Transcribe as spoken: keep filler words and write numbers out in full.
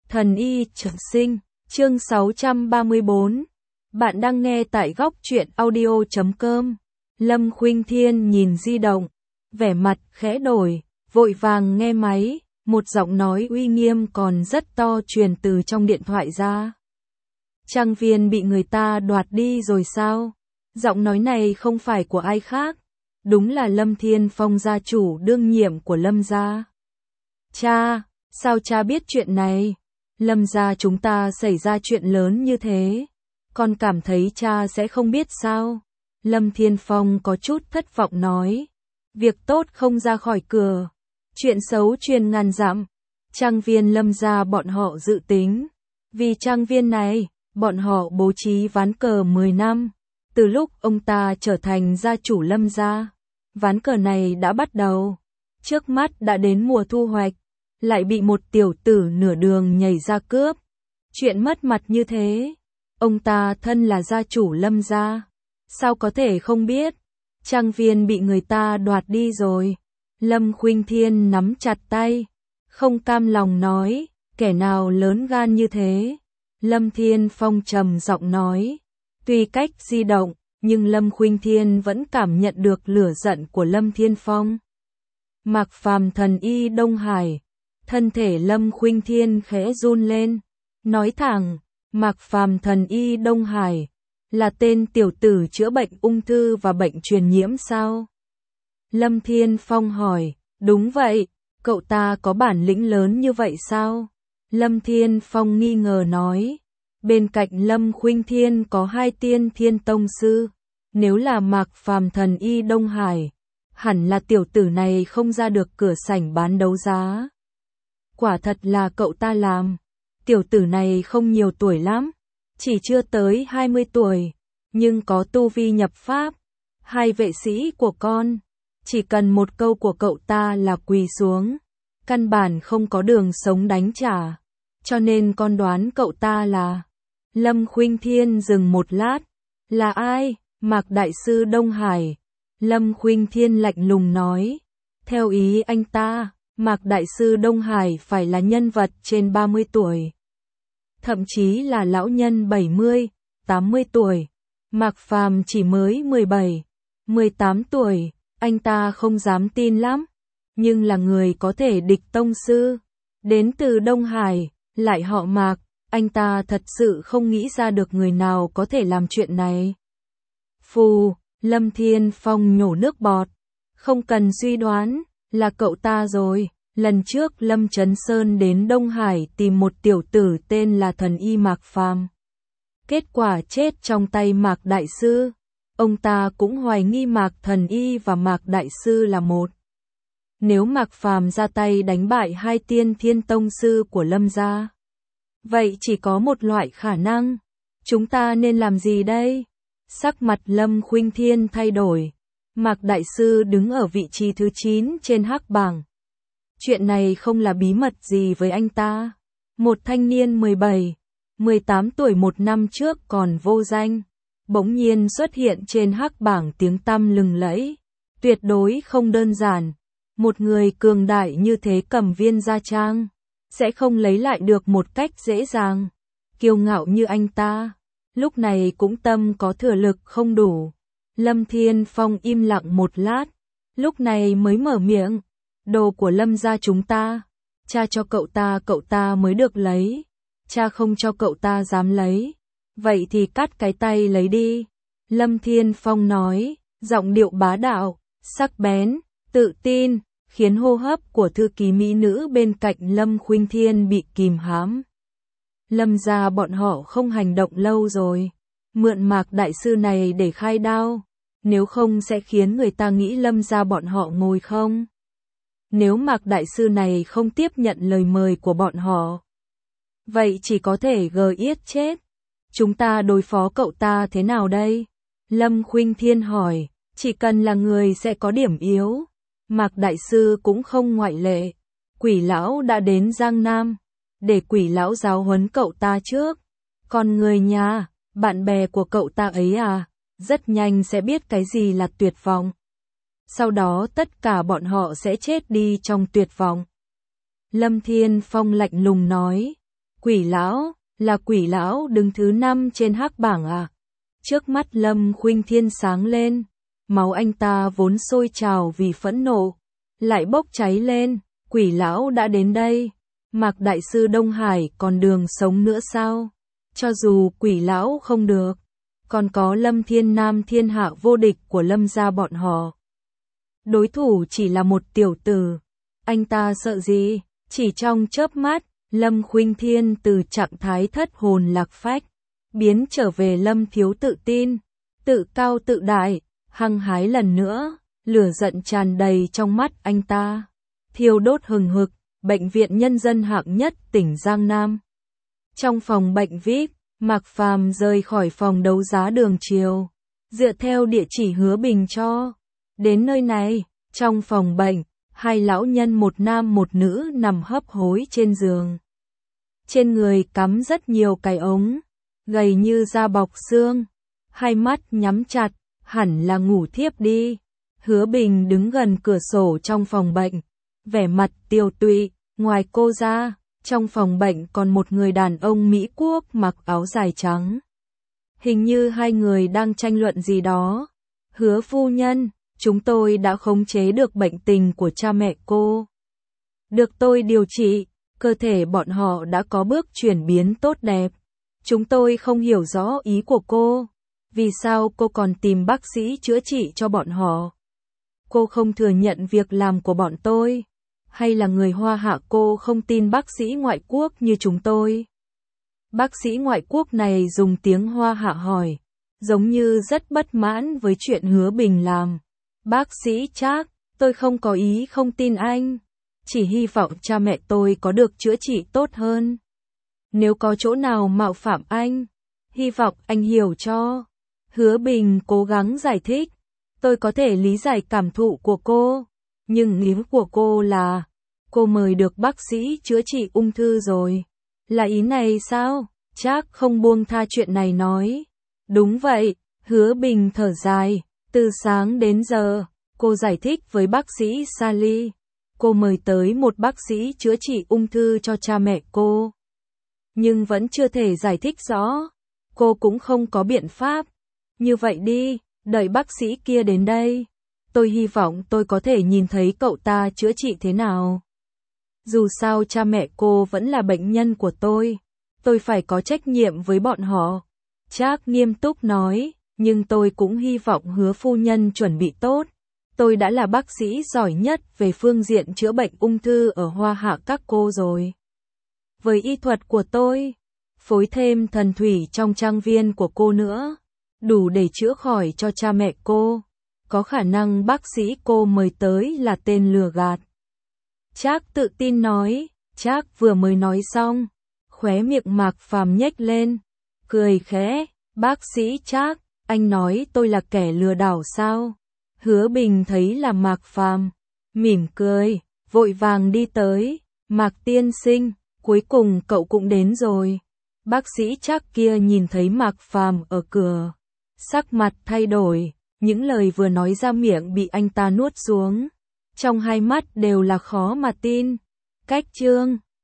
Thần y trường sinh, chương sáu trăm ba mươi bốn. Bạn đang nghe tại góc truyện audio chấm com. Lâm Khuynh Thiên nhìn di động, vẻ mặt khẽ đổi, vội vàng nghe máy, một giọng nói uy nghiêm còn rất to truyền từ trong điện thoại ra. Trang viên bị người ta đoạt đi rồi sao? Giọng nói này không phải của ai khác, đúng là Lâm Thiên Phong, gia chủ đương nhiệm của Lâm gia. Cha, sao cha biết chuyện này? Lâm gia chúng ta xảy ra chuyện lớn như thế, con cảm thấy cha sẽ không biết sao? Lâm Thiên Phong có chút thất vọng nói. Việc tốt không ra khỏi cửa, chuyện xấu truyền ngàn dặm. Trang viên Lâm gia bọn họ dự tính, vì trang viên này, bọn họ bố trí ván cờ mười năm. Từ lúc ông ta trở thành gia chủ Lâm gia, ván cờ này đã bắt đầu. Trước mắt đã đến mùa thu hoạch, lại bị một tiểu tử nửa đường nhảy ra cướp. Chuyện mất mặt như thế, ông ta thân là gia chủ Lâm gia, sao có thể không biết? Trang viên bị người ta đoạt đi rồi. Lâm Khuynh Thiên nắm chặt tay, không cam lòng nói, kẻ nào lớn gan như thế? Lâm Thiên Phong trầm giọng nói. Tuy cách di động, nhưng Lâm Khuynh Thiên vẫn cảm nhận được lửa giận của Lâm Thiên Phong. Mạc Phàm, thần y Đông Hải. Thân thể Lâm Khuynh Thiên khẽ run lên, nói thẳng, Mạc Phàm, thần y Đông Hải, là tên tiểu tử chữa bệnh ung thư và bệnh truyền nhiễm sao? Lâm Thiên Phong hỏi, đúng vậy, cậu ta có bản lĩnh lớn như vậy sao? Lâm Thiên Phong nghi ngờ nói. Bên cạnh Lâm Khuynh Thiên có hai tiên thiên tông sư, nếu là Mạc Phàm, thần y Đông Hải, hẳn là tiểu tử này không ra được cửa sảnh bán đấu giá. Quả thật là cậu ta làm. Tiểu tử này không nhiều tuổi lắm, chỉ chưa tới hai mươi tuổi, nhưng có tu vi nhập pháp. Hai vệ sĩ của con, chỉ cần một câu của cậu ta là quỳ xuống, căn bản không có đường sống đánh trả, cho nên con đoán cậu ta là... Lâm Khuynh Thiên dừng một lát, là ai? Mạc Đại sư Đông Hải. Lâm Khuynh Thiên lạnh lùng nói, theo ý anh ta, Mạc Đại sư Đông Hải phải là nhân vật trên ba mươi tuổi, thậm chí là lão nhân bảy mươi, tám mươi tuổi. Mạc Phàm chỉ mới mười bảy, mười tám tuổi, anh ta không dám tin lắm, nhưng là người có thể địch tông sư, đến từ Đông Hải, lại họ Mạc, anh ta thật sự không nghĩ ra được người nào có thể làm chuyện này. Phù, Lâm Thiên Phong nhổ nước bọt, không cần suy đoán, là cậu ta rồi. Lần trước Lâm Chấn Sơn đến Đông Hải tìm một tiểu tử tên là thần y Mạc Phàm, kết quả chết trong tay Mạc Đại sư. Ông ta cũng hoài nghi Mạc thần y và Mạc Đại sư là một. Nếu Mạc Phàm ra tay đánh bại hai tiên thiên tông sư của Lâm gia, vậy chỉ có một loại khả năng. Chúng ta nên làm gì đây? Sắc mặt Lâm Khuynh Thiên thay đổi. Mạc Đại sư đứng ở vị trí thứ chín trên hắc bảng. Chuyện này không là bí mật gì với anh ta. Một thanh niên mười bảy, mười tám tuổi một năm trước còn vô danh, bỗng nhiên xuất hiện trên hắc bảng tiếng tăm lừng lẫy. Tuyệt đối không đơn giản. Một người cường đại như thế cầm viên gia trang, sẽ không lấy lại được một cách dễ dàng. Kiêu ngạo như anh ta, lúc này cũng tâm có thừa lực không đủ. Lâm Thiên Phong im lặng một lát, lúc này mới mở miệng. Đồ của Lâm gia chúng ta, cha cho cậu ta cậu ta mới được lấy, cha không cho cậu ta dám lấy, vậy thì cắt cái tay lấy đi. Lâm Thiên Phong nói, giọng điệu bá đạo, sắc bén, tự tin, khiến hô hấp của thư ký mỹ nữ bên cạnh Lâm Khuynh Thiên bị kìm hãm. Lâm gia bọn họ không hành động lâu rồi, mượn Mạc Đại sư này để khai đao, nếu không sẽ khiến người ta nghĩ Lâm gia bọn họ ngồi không. Nếu Mạc Đại sư này không tiếp nhận lời mời của bọn họ, vậy chỉ có thể gờ yết chết. Chúng ta đối phó cậu ta thế nào đây? Lâm Khuynh Thiên hỏi, chỉ cần là người sẽ có điểm yếu. Mạc Đại sư cũng không ngoại lệ. Quỷ lão đã đến Giang Nam, để quỷ lão giáo huấn cậu ta trước. Còn người nhà, bạn bè của cậu ta ấy à, rất nhanh sẽ biết cái gì là tuyệt vọng. Sau đó tất cả bọn họ sẽ chết đi trong tuyệt vọng. Lâm Thiên Phong lạnh lùng nói, Quỷ lão, là quỷ lão đứng thứ năm trên hắc bảng à? Trước mắt Lâm Khuynh Thiên sáng lên, máu anh ta vốn sôi trào vì phẫn nộ, lại bốc cháy lên, quỷ lão đã đến đây, Mạc Đại Sư Đông Hải còn đường sống nữa sao? Cho dù quỷ lão không được, còn có Lâm Thiên Nam thiên hạ vô địch của Lâm gia bọn họ. Đối thủ chỉ là một tiểu tử, anh ta sợ gì? Chỉ trong chớp mắt, Lâm Khuynh Thiên từ trạng thái thất hồn lạc phách, biến trở về Lâm thiếu tự tin, tự cao tự đại, hăng hái lần nữa, lửa giận tràn đầy trong mắt anh ta, thiêu đốt hừng hực. Bệnh viện nhân dân hạng nhất tỉnh Giang Nam. Trong phòng bệnh vi ai pi, Mạc Phàm rời khỏi phòng đấu giá Đường Triều, dựa theo địa chỉ Hứa Bình cho. Đến nơi này, trong phòng bệnh, hai lão nhân một nam một nữ nằm hấp hối trên giường. Trên người cắm rất nhiều cái ống, gầy như da bọc xương, hai mắt nhắm chặt, hẳn là ngủ thiếp đi. Hứa Bình đứng gần cửa sổ trong phòng bệnh, vẻ mặt tiều tụy, ngoài cô ra, trong phòng bệnh còn một người đàn ông Mỹ Quốc mặc áo dài trắng. Hình như hai người đang tranh luận gì đó. Hứa phu nhân, chúng tôi đã khống chế được bệnh tình của cha mẹ cô. Được tôi điều trị, cơ thể bọn họ đã có bước chuyển biến tốt đẹp. Chúng tôi không hiểu rõ ý của cô. Vì sao cô còn tìm bác sĩ chữa trị cho bọn họ? Cô không thừa nhận việc làm của bọn tôi. Hay là người Hoa Hạ cô không tin bác sĩ ngoại quốc như chúng tôi? Bác sĩ ngoại quốc này dùng tiếng Hoa Hạ hỏi, giống như rất bất mãn với chuyện Hứa Bình làm. Bác sĩ Trác, tôi không có ý không tin anh, chỉ hy vọng cha mẹ tôi có được chữa trị tốt hơn. Nếu có chỗ nào mạo phạm anh, hy vọng anh hiểu cho. Hứa Bình cố gắng giải thích, tôi có thể lý giải cảm thụ của cô. Nhưng ý của cô là, cô mời được bác sĩ chữa trị ung thư rồi. Là ý này sao? Trác không buông tha chuyện này nói. Đúng vậy, Hứa Bình thở dài, từ sáng đến giờ, cô giải thích với bác sĩ Sally. Cô mời tới một bác sĩ chữa trị ung thư cho cha mẹ cô. Nhưng vẫn chưa thể giải thích rõ. Cô cũng không có biện pháp. Như vậy đi, đợi bác sĩ kia đến đây. Tôi hy vọng tôi có thể nhìn thấy cậu ta chữa trị thế nào. Dù sao cha mẹ cô vẫn là bệnh nhân của tôi. Tôi phải có trách nhiệm với bọn họ. Trác nghiêm túc nói, nhưng tôi cũng hy vọng Hứa phu nhân chuẩn bị tốt. Tôi đã là bác sĩ giỏi nhất về phương diện chữa bệnh ung thư ở Hoa Hạ các cô rồi. Với y thuật của tôi, phối thêm thần thủy trong trang viên của cô nữa, đủ để chữa khỏi cho cha mẹ cô. Có khả năng bác sĩ cô mời tới là tên lừa gạt. Trác tự tin nói. Trác vừa mới nói xong, khóe miệng Mạc Phàm nhếch lên, cười khẽ. Bác sĩ Trác, anh nói tôi là kẻ lừa đảo sao? Hứa Bình thấy là Mạc Phàm, mỉm cười, vội vàng đi tới. Mạc tiên sinh, cuối cùng cậu cũng đến rồi. Bác sĩ Trác kia nhìn thấy Mạc Phàm ở cửa, sắc mặt thay đổi. Những lời vừa nói ra miệng bị anh ta nuốt xuống. Trong hai mắt đều là khó mà tin. Cách chương